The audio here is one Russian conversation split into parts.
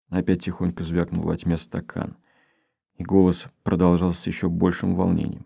Опять тихонько звякнул во тьме стакан, и голос продолжался с еще большим волнением.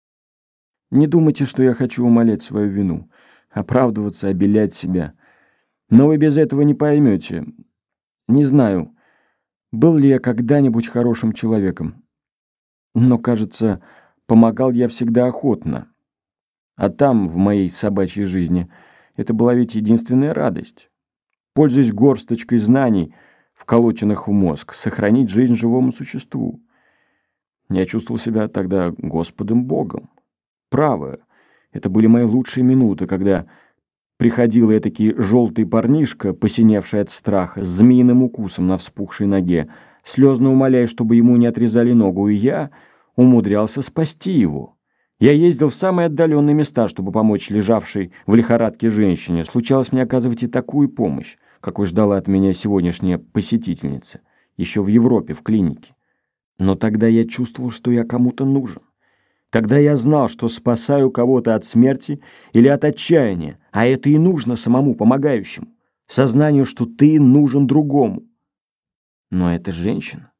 Не думайте, что я хочу умалять свою вину, оправдываться, обелять себя. Но вы без этого не поймете. Не знаю, был ли я когда-нибудь хорошим человеком. Но, кажется, помогал я всегда охотно. А там, в моей собачьей жизни, это была ведь единственная радость. Пользуясь горсточкой знаний, вколоченных в мозг, сохранить жизнь живому существу. Я чувствовал себя тогда Господом Богом. Право, это были мои лучшие минуты, когда приходил этакий желтый парнишка, посиневший от страха, с змеиным укусом на вспухшей ноге, слезно умоляя, чтобы ему не отрезали ногу, и я умудрялся спасти его. Я ездил в самые отдаленные места, чтобы помочь лежавшей в лихорадке женщине. Случалось мне оказывать и такую помощь, какой ждала от меня сегодняшняя посетительница, еще в Европе, в клинике. Но тогда я чувствовал, что я кому-то нужен. Тогда я знал, что спасаю кого-то от смерти или от отчаяния, а это и нужно самому помогающему. Сознанию, что ты нужен другому. Но эта женщина...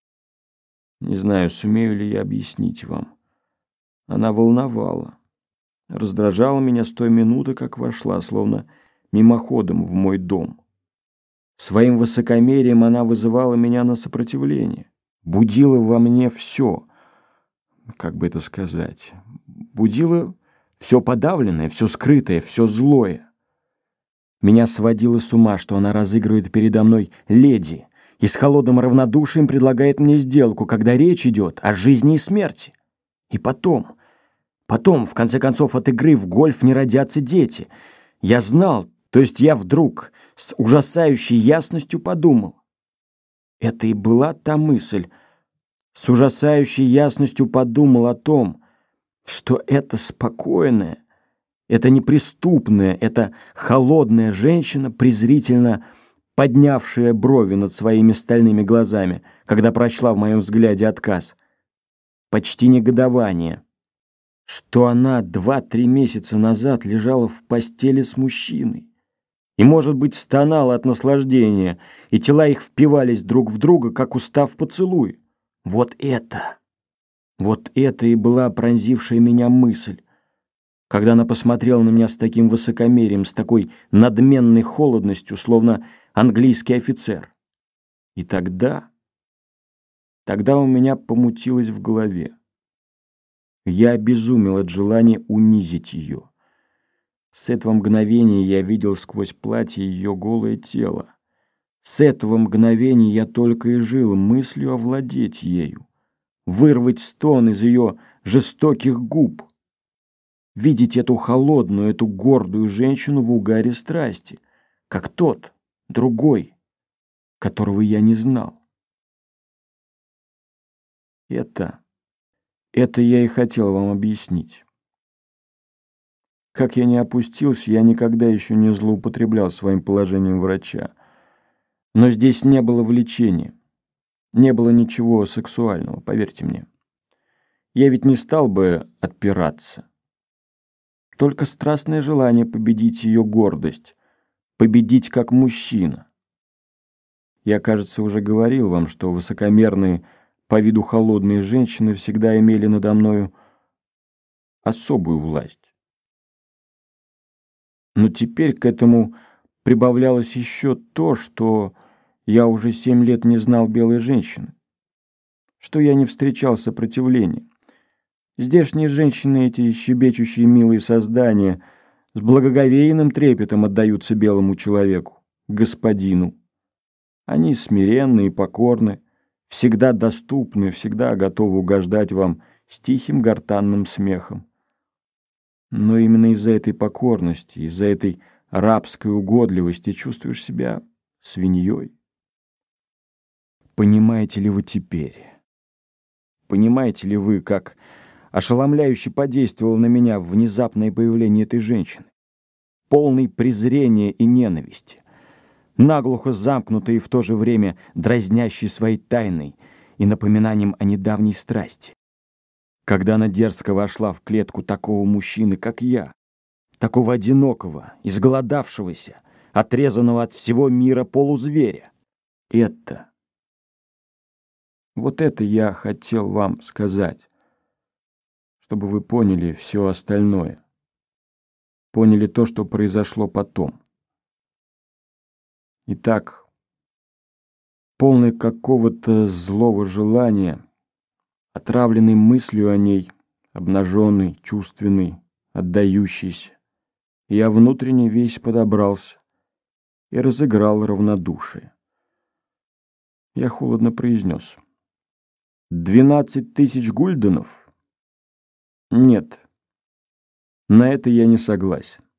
Не знаю, сумею ли я объяснить вам. Она волновала, раздражала меня с той минуты, как вошла, словно мимоходом в мой дом. Своим высокомерием она вызывала меня на сопротивление, будила во мне все, как бы это сказать, будила все подавленное, все скрытое, все злое. Меня сводило с ума, что она разыгрывает передо мной леди и с холодным равнодушием предлагает мне сделку, когда речь идет о жизни и смерти. И потом, в конце концов, от игры в гольф не родятся дети. Я знал, то есть я вдруг с ужасающей ясностью подумал. Это и была та мысль. С ужасающей ясностью подумал о том, что эта спокойная, эта неприступная, эта холодная женщина, презрительно поднявшая брови над своими стальными глазами, когда прочла в моем взгляде отказ, почти негодование, что она 2-3 месяца назад лежала в постели с мужчиной и, может быть, стонала от наслаждения, и тела их впивались друг в друга, как устав поцелуй. Вот это и была пронзившая меня мысль, когда она посмотрела на меня с таким высокомерием, с такой надменной холодностью, словно английский офицер. И тогда у меня помутилось в голове. Я обезумел от желания унизить ее. С этого мгновения я видел сквозь платье ее голое тело. С этого мгновения я только и жил мыслью овладеть ею, вырвать стон из ее жестоких губ, видеть эту холодную, эту гордую женщину в угаре страсти, как тот, другой, которого я не знал. Это я и хотел вам объяснить. Как я не опустился, я никогда еще не злоупотреблял своим положением врача. Но здесь не было влечения, не было ничего сексуального, поверьте мне. Я ведь не стал бы отпираться. Только страстное желание победить ее гордость, победить как мужчина. Я, кажется, уже говорил вам, что высокомерные, по виду холодные женщины всегда имели надо мною особую власть. Но теперь к этому прибавлялось еще то, что я уже 7 лет не знал белой женщины, что я не встречал сопротивления. Здешние женщины, эти щебечущие милые создания, с благоговейным трепетом отдаются белому человеку, господину. Они смиренны и покорны, всегда доступны, всегда готовы угождать вам с тихим гортанным смехом. Но именно из-за этой покорности, из-за этой рабской угодливости чувствуешь себя свиньей. Понимаете ли вы теперь? Понимаете ли вы, как ошеломляюще подействовало на меня внезапное появление этой женщины, полной презрения и ненависти, наглухо замкнутой и в то же время дразнящей своей тайной и напоминанием о недавней страсти? Когда она дерзко вошла в клетку такого мужчины, как я, такого одинокого, изголодавшегося, отрезанного от всего мира полузверя, это Вот это я хотел вам сказать, чтобы вы поняли все остальное. Поняли то, что произошло потом. Итак, полный какого-то злого желания, отравленный мыслью о ней, обнаженный, чувственный, отдающийся, я внутренне весь подобрался и разыграл равнодушие. Я холодно произнес: 12 тысяч гульденов? Нет, на это я не согласен.